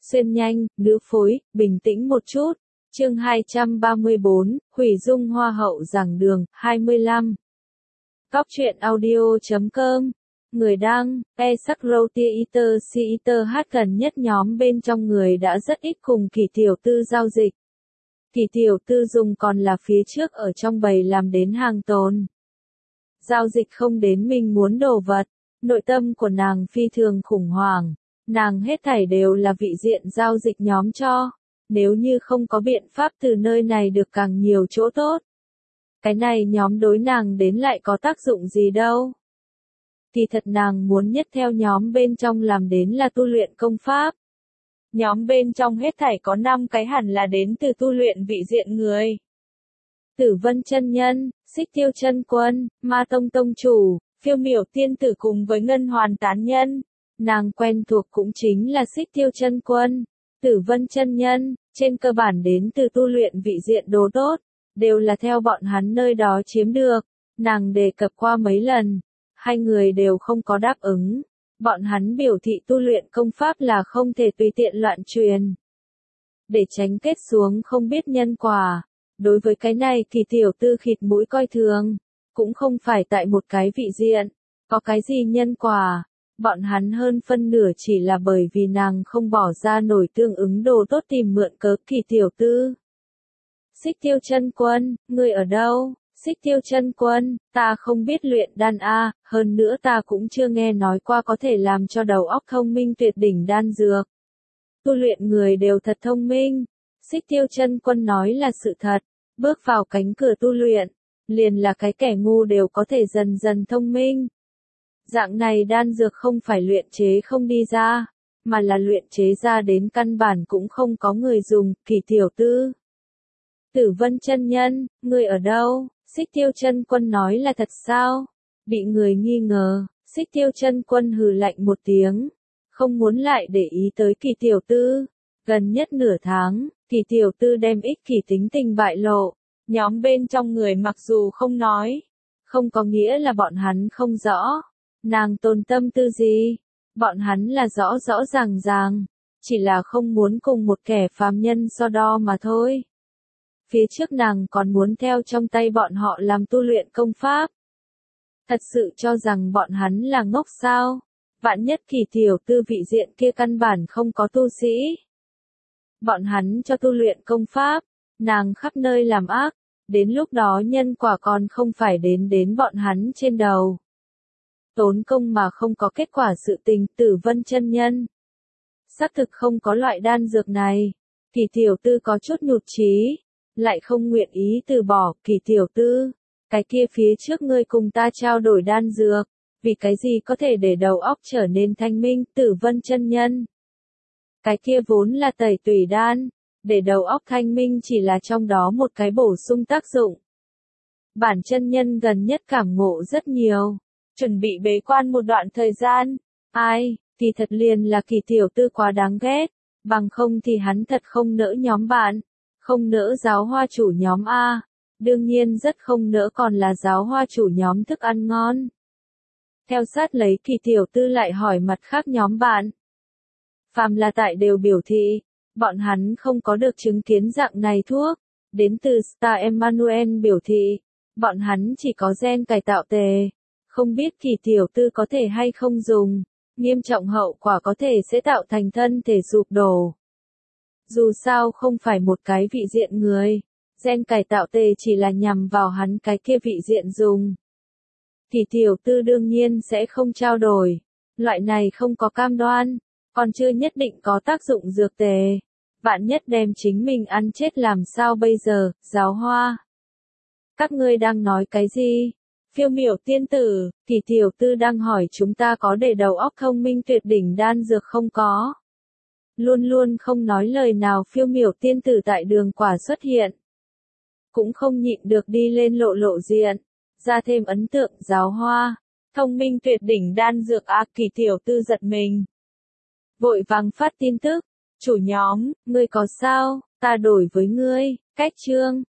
xuyên nhanh, nữ phối, bình tĩnh một chút. Chương 234, Hủy Dung Hoa hậu giảng đường, 25. Góc truyện audio.com. Người đăng, Esakrotiiter hát gần nhất nhóm bên trong người đã rất ít cùng Kỳ tiểu tư giao dịch. Kỳ tiểu tư dùng còn là phía trước ở trong bầy làm đến hàng tồn. Giao dịch không đến mình muốn đồ vật, nội tâm của nàng phi thường khủng hoảng, nàng hết thảy đều là vị diện giao dịch nhóm cho, nếu như không có biện pháp từ nơi này được càng nhiều chỗ tốt. Cái này nhóm đối nàng đến lại có tác dụng gì đâu. Thì thật nàng muốn nhất theo nhóm bên trong làm đến là tu luyện công pháp. Nhóm bên trong hết thảy có 5 cái hẳn là đến từ tu luyện vị diện người. Tử Vân chân nhân, Xích Tiêu chân quân, Ma Tông tông chủ, Phiêu Miểu tiên tử cùng với Ngân Hoàn tán nhân. Nàng quen thuộc cũng chính là Xích Tiêu chân quân, Tử Vân chân nhân, trên cơ bản đến từ tu luyện vị diện đồ tốt, đều là theo bọn hắn nơi đó chiếm được. Nàng đề cập qua mấy lần, hai người đều không có đáp ứng. Bọn hắn biểu thị tu luyện công pháp là không thể tùy tiện loạn truyền, để tránh kết xuống không biết nhân quả. Đối với cái này Kỳ tiểu tư khịt mũi coi thường, cũng không phải tại một cái vị diện, có cái gì nhân quả, bọn hắn hơn phân nửa chỉ là bởi vì nàng không bỏ ra nổi tương ứng đồ tốt tìm mượn cớ Kỳ tiểu tư. Xích Tiêu chân quân, ngươi ở đâu? Xích Tiêu chân quân, ta không biết luyện đan a, hơn nữa ta cũng chưa nghe nói qua có thể làm cho đầu óc thông minh tuyệt đỉnh đan dược. Tu luyện người đều thật thông minh. Xích Tiêu chân quân nói là sự thật, bước vào cánh cửa tu luyện, liền là cái kẻ ngu đều có thể dần dần thông minh. Dạng này đan dược không phải luyện chế không đi ra, mà là luyện chế ra đến căn bản cũng không có người dùng. Kỳ tiểu tư. Tử Vân chân nhân, ngươi ở đâu? Xích Tiêu chân quân nói là thật sao? Bị người nghi ngờ, Xích Tiêu chân quân hừ lạnh một tiếng, không muốn lại để ý tới Kỳ tiểu tư. Gần nhất nửa tháng, Kỳ tiểu tư đem ích kỷ tính tình bại lộ. Nhóm bên trong người mặc dù không nói, không có nghĩa là bọn hắn không rõ. Nàng tồn tâm tư gì? Bọn hắn là rõ rõ ràng ràng, chỉ là không muốn cùng một kẻ phàm nhân so đo mà thôi. Phía trước nàng còn muốn theo trong tay bọn họ làm tu luyện công pháp. Thật sự cho rằng bọn hắn là ngốc sao? Vạn nhất Kỳ tiểu tư vị diện kia căn bản không có tu sĩ. Bọn hắn cho tu luyện công pháp, nàng khắp nơi làm ác, đến lúc đó nhân quả còn không phải đến bọn hắn trên đầu. Tốn công mà không có kết quả sự tình. Tử Vân chân nhân, xác thực không có loại đan dược này. Kỳ tiểu tư có chút nhụt chí, lại không nguyện ý từ bỏ. Kỳ tiểu tư, cái kia phía trước ngươi cùng ta trao đổi đan dược, vì cái gì có thể để đầu óc trở nên thanh minh? Tử Vân chân nhân, cái kia vốn là tẩy tủy đan, để đầu óc thanh minh chỉ là trong đó một cái bổ sung tác dụng. Bản chân nhân gần nhất cảm ngộ rất nhiều, chuẩn bị bế quan một đoạn thời gian. Ai, thì thật liền là Kỳ tiểu tư quá đáng ghét, bằng không thì hắn thật không nỡ nhóm bạn, không nỡ giáo hoa chủ nhóm A, đương nhiên rất không nỡ còn là giáo hoa chủ nhóm thức ăn ngon. Theo sát lấy Kỳ tiểu tư lại hỏi mặt khác nhóm bạn. Phàm là tại đều biểu thị, bọn hắn không có được chứng kiến dạng này thuốc. Đến từ Star Emmanuel biểu thị, bọn hắn chỉ có gen cải tạo tề, không biết Kỳ tiểu tư có thể hay không dùng, nghiêm trọng hậu quả có thể sẽ tạo thành thân thể sụp đổ. Dù sao không phải một cái vị diện người, gen cải tạo tề chỉ là nhằm vào hắn cái kia vị diện dùng. Kỳ tiểu tư đương nhiên sẽ không trao đổi, loại này không có cam đoan, còn chưa nhất định có tác dụng dược tề. Vạn nhất đem chính mình ăn chết làm sao bây giờ? Giáo hoa, các ngươi đang nói cái gì? Phiêu Miểu tiên tử, Kỳ tiểu tư đang hỏi chúng ta có để đầu óc thông minh tuyệt đỉnh đan dược không có. Luôn luôn không nói lời nào Phiêu Miểu tiên tử tại đường quả xuất hiện, cũng không nhịn được đi lên lộ diện, ra thêm ấn tượng. Giáo hoa, thông minh tuyệt đỉnh đan dược a. Kỳ tiểu tư giật mình, vội vàng phát tin tức, chủ nhóm, ngươi có sao, ta đổi với ngươi. Cách chương